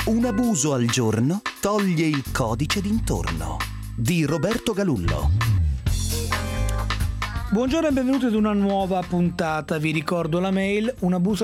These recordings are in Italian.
Un abuso al giorno toglie il codice d'intorno di Roberto Galullo. Buongiorno e benvenuti ad una nuova puntata. Vi ricordo la mail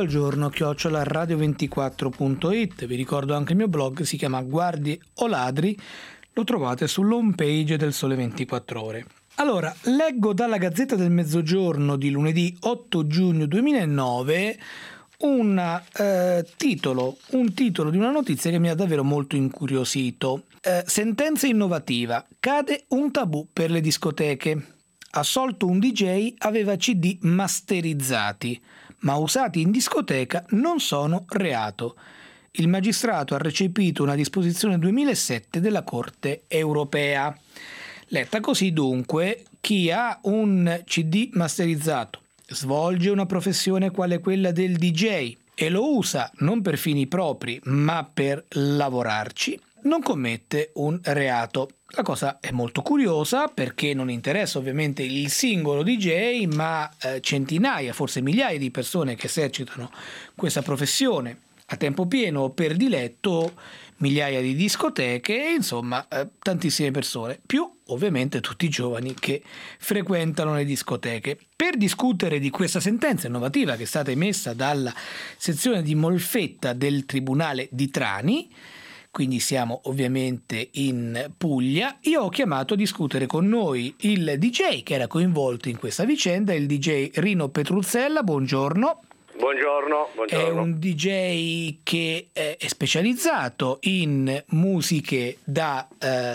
unabusoalgiorno@radio24.it. Vi ricordo anche il mio blog, si chiama Guardie o Ladri, lo trovate sull'home page del Sole 24 Ore. Allora, leggo dalla Gazzetta del Mezzogiorno di lunedì 8 giugno 2009 un titolo di una notizia che mi ha davvero molto incuriosito. Sentenza innovativa. Cade un tabù per le discoteche. Assolto un DJ, aveva CD masterizzati, ma usati in discoteca non sono reato. Il magistrato ha recepito una disposizione 2007 della Corte europea. Letta così, dunque, chi ha un CD masterizzato, svolge una professione quale quella del DJ e lo usa non per fini propri ma per lavorarci, non commette un reato. La cosa è molto curiosa perché non interessa ovviamente il singolo DJ, ma centinaia, forse migliaia di persone che esercitano questa professione a tempo pieno o per diletto, migliaia di discoteche, insomma tantissime persone, più ovviamente tutti i giovani che frequentano le discoteche. Per discutere di questa sentenza innovativa che è stata emessa dalla sezione di Molfetta del Tribunale di Trani, quindi siamo ovviamente in Puglia, io ho chiamato a discutere con noi il DJ che era coinvolto in questa vicenda, il DJ Rino Petruzzella. Buongiorno. Buongiorno. È un DJ che è specializzato in musiche da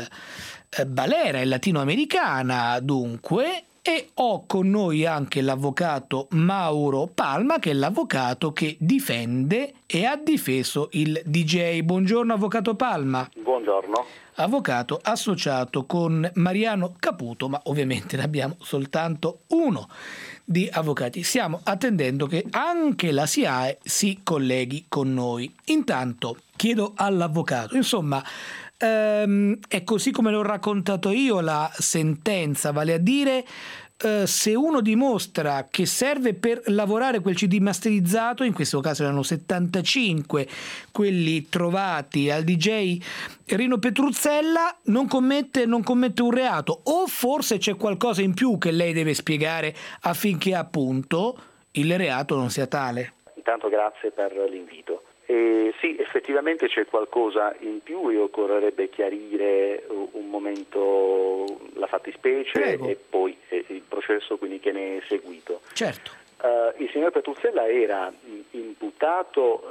balera e latinoamericana, dunque, e ho con noi anche l'avvocato Mauro Palma, che è l'avvocato che difende e ha difeso il DJ. Buongiorno, avvocato Palma. Buongiorno. Avvocato associato con Mariano Caputo, ma ovviamente ne abbiamo soltanto uno di avvocati. Stiamo attendendo che anche la SIAE si colleghi con noi. Intanto chiedo all'avvocato, insomma, è così come l'ho raccontato io la sentenza, vale a dire se uno dimostra che serve per lavorare quel CD masterizzato, in questo caso erano 75 quelli trovati al DJ Rino Petruzzella, non commette un reato, o forse c'è qualcosa in più che lei deve spiegare affinché appunto il reato non sia tale? Intanto grazie per l'invito. Sì, effettivamente c'è qualcosa in più e occorrerebbe chiarire un momento la fattispecie. Prego. E poi il processo quindi che ne è seguito. Certo. Il signor Petruzzella era imputato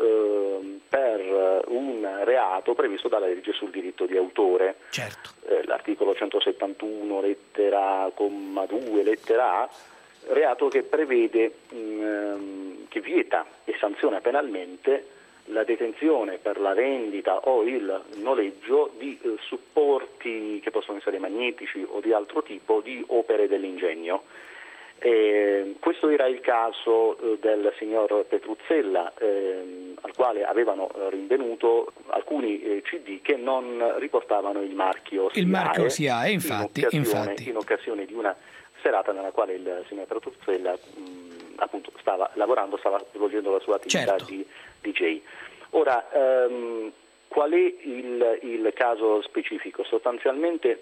per un reato previsto dalla legge sul diritto di autore. Certo. L'articolo 171 lettera comma 2 lettera A, reato che prevede che vieta e sanziona penalmente la detenzione per la vendita o il noleggio di supporti che possono essere magnetici o di altro tipo di opere dell'ingegno. Questo era il caso del signor Petruzzella, al quale avevano rinvenuto alcuni CD che non riportavano il marchio SIAE. Il marchio SIAE, infatti. In occasione di una serata nella quale il signor Petruzzella appunto stava svolgendo la sua attività di DJ. Ora, qual è il caso specifico? Sostanzialmente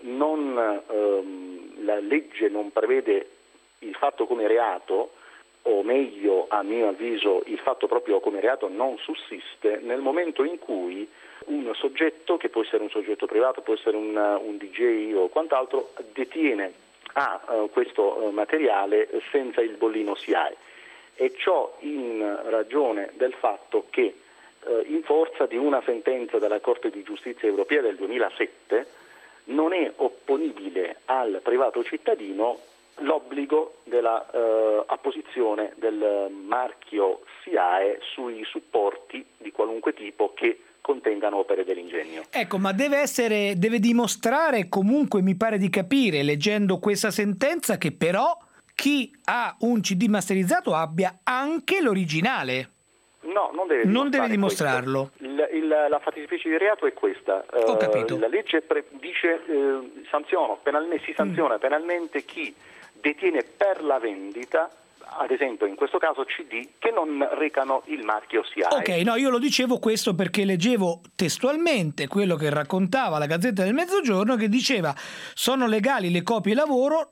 la legge non prevede il fatto come reato, o meglio, a mio avviso, il fatto proprio come reato non sussiste nel momento in cui un soggetto, che può essere un soggetto privato, può essere un DJ o quant'altro, detiene questo materiale senza il bollino SIAE. E ciò in ragione del fatto che in forza di una sentenza della Corte di Giustizia Europea del 2007 non è opponibile al privato cittadino l'obbligo della apposizione del marchio SIAE sui supporti di qualunque tipo che contengano opere dell'ingegno. Ecco, ma deve dimostrare comunque, mi pare di capire, leggendo questa sentenza, che però chi ha un CD masterizzato abbia anche l'originale. No, non deve dimostrarlo. La fattispecie di reato è questa. Ho capito. La legge dice si sanziona penalmente chi detiene per la vendita ad esempio in questo caso CD, che non recano il marchio SIAE. Ok, no, io lo dicevo questo perché leggevo testualmente quello che raccontava la Gazzetta del Mezzogiorno, che diceva: sono legali le copie lavoro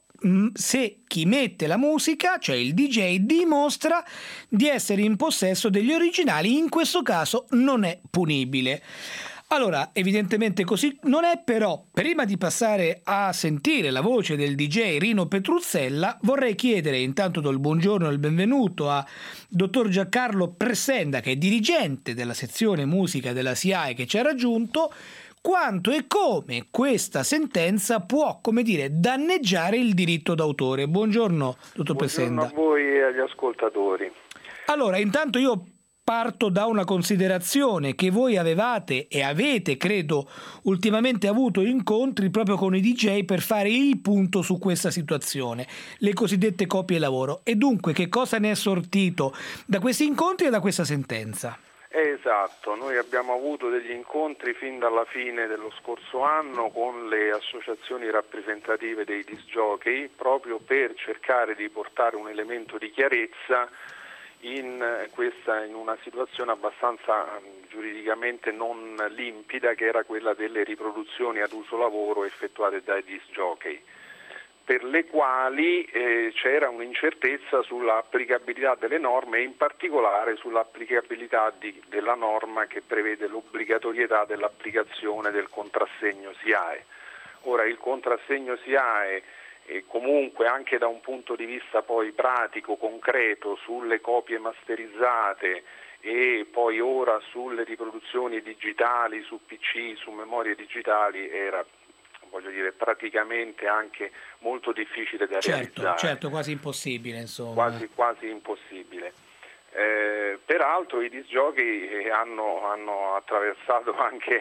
se chi mette la musica, cioè il DJ, dimostra di essere in possesso degli originali. In questo caso non è punibile. Allora, evidentemente così non è, però prima di passare a sentire la voce del DJ Rino Petruzzella, vorrei chiedere, intanto do il buongiorno e il benvenuto a dottor Giancarlo Pressenda, che è dirigente della sezione musica della SIAE, che ci ha raggiunto, quanto e come questa sentenza può, come dire, danneggiare il diritto d'autore. Buongiorno, dottor Pressenda. Buongiorno a voi e agli ascoltatori. Allora, intanto io parto da una considerazione: che voi avevate e avete, credo, ultimamente avuto incontri proprio con i DJ per fare il punto su questa situazione, le cosiddette copie lavoro. E dunque, che cosa ne è sortito da questi incontri e da questa sentenza? Esatto, noi abbiamo avuto degli incontri fin dalla fine dello scorso anno con le associazioni rappresentative dei disc jockey, proprio per cercare di portare un elemento di chiarezza in una situazione abbastanza giuridicamente non limpida, che era quella delle riproduzioni ad uso lavoro effettuate dai disc jockey, per le quali c'era un'incertezza sull'applicabilità delle norme e in particolare sull'applicabilità della norma che prevede l'obbligatorietà dell'applicazione del contrassegno SIAE. Ora, il contrassegno SIAE, e comunque anche da un punto di vista poi pratico, concreto, sulle copie masterizzate e poi ora sulle riproduzioni digitali su PC, su memorie digitali, era, voglio dire, praticamente anche molto difficile da realizzare. Certo, quasi impossibile, insomma. Quasi impossibile. Peraltro i disc jockey hanno attraversato anche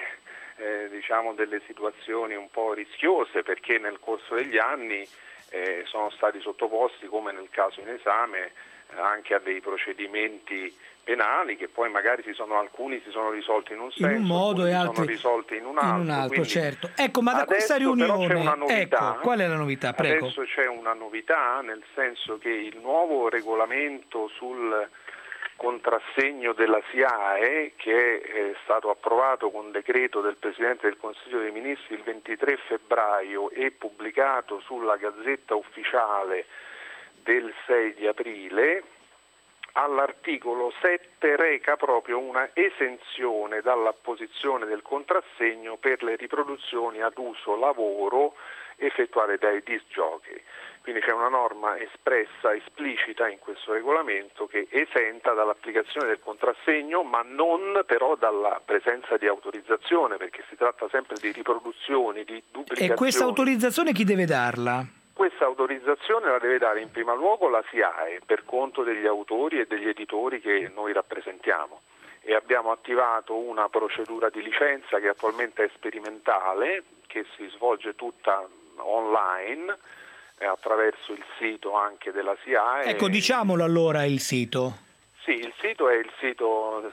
delle situazioni un po' rischiose, perché nel corso degli anni sono stati sottoposti, come nel caso in esame, anche a dei procedimenti penali che poi magari alcuni si sono risolti in un senso, in un modo e altri sono risolti in un altro. Quindi, certo. Ecco, ma da questa riunione, c'è una novità. Ecco, qual è la novità? Prego. Adesso c'è una novità, nel senso che il nuovo regolamento sul contrassegno della SIAE, che è stato approvato con decreto del Presidente del Consiglio dei Ministri il 23 febbraio e pubblicato sulla Gazzetta Ufficiale del 6 di aprile, all'articolo 7 reca proprio una esenzione dall'apposizione del contrassegno per le riproduzioni ad uso lavoro effettuate dai disc jockey. Quindi c'è una norma espressa, esplicita in questo regolamento, che esenta dall'applicazione del contrassegno, ma non però dalla presenza di autorizzazione, perché si tratta sempre di riproduzioni, di duplicazioni. E questa autorizzazione chi deve darla? Questa autorizzazione la deve dare in primo luogo la SIAE, per conto degli autori e degli editori che noi rappresentiamo. E abbiamo attivato una procedura di licenza che attualmente è sperimentale, che si svolge tutta online, attraverso il sito anche della SIAE. Ecco, diciamolo allora il sito. Sì, il sito è il sito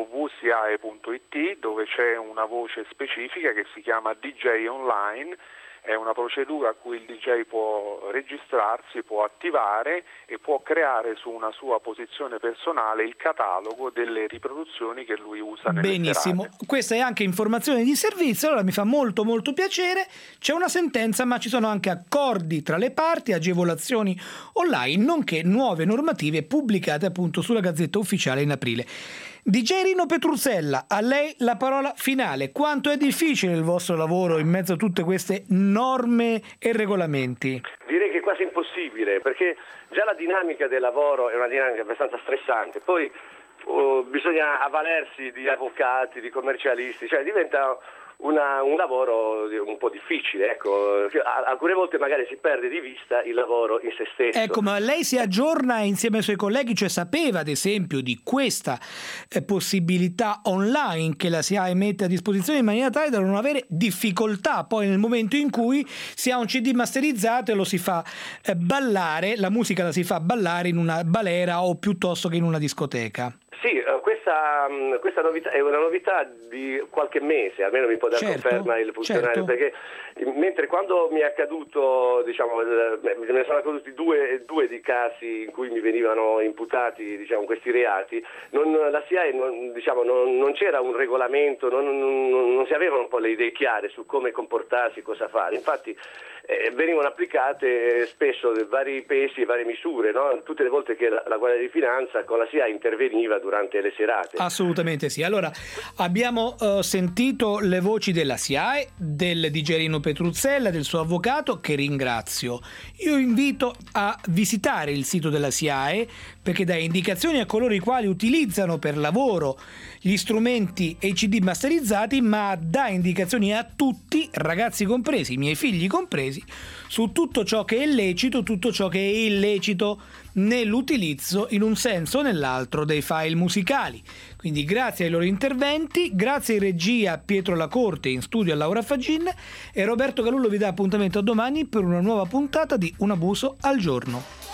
www.siae.it, dove c'è una voce specifica che si chiama DJ Online. È una procedura a cui il DJ può registrarsi, può attivare e può creare su una sua posizione personale il catalogo delle riproduzioni che lui usa nelle Benissimo, serate. Questa è anche informazione di servizio, allora mi fa molto piacere. C'è una sentenza, ma ci sono anche accordi tra le parti, agevolazioni online, nonché nuove normative pubblicate appunto sulla Gazzetta Ufficiale in aprile. DJ Rino Petruzzella, a lei la parola finale. Quanto è difficile il vostro lavoro in mezzo a tutte queste norme e regolamenti? Direi che è quasi impossibile, perché già la dinamica del lavoro è una dinamica abbastanza stressante, poi bisogna avvalersi di avvocati, di commercialisti, cioè diventa un lavoro un po' difficile, ecco. Alcune volte magari si perde di vista il lavoro in se stesso. Ecco, ma lei si aggiorna insieme ai suoi colleghi, cioè sapeva ad esempio di questa possibilità online che la SIAE mette a disposizione in maniera tale da non avere difficoltà poi nel momento in cui si ha un CD masterizzato e lo si fa ballare, la musica la si fa ballare in una balera o piuttosto che in una discoteca? Sì, questa questa novità è una novità di qualche mese, almeno mi può dare conferma il funzionario, perché mentre quando mi è accaduto, me ne sono accaduti due di casi in cui mi venivano imputati, questi reati, la SIAE non c'era un regolamento, non si avevano un po' le idee chiare su come comportarsi, cosa fare. Infatti venivano applicate spesso vari pesi e varie misure, no? Tutte le volte che la Guardia di Finanza con la SIAE interveniva durante le serate. Assolutamente sì. Allora, abbiamo sentito le voci della SIAE, del di Gerino Petruzzella, del suo avvocato, che ringrazio. Io invito a visitare il sito della SIAE, perché dà indicazioni a coloro i quali utilizzano per lavoro gli strumenti e i CD masterizzati, ma dà indicazioni a tutti, ragazzi compresi, i miei figli compresi, su tutto ciò che è lecito, tutto ciò che è illecito nell'utilizzo in un senso o nell'altro dei file musicali. Quindi grazie ai loro interventi, grazie in regia a Pietro Lacorte, in studio a Laura Fagin, e Roberto Galullo vi dà appuntamento a domani per una nuova puntata di Un abuso al giorno.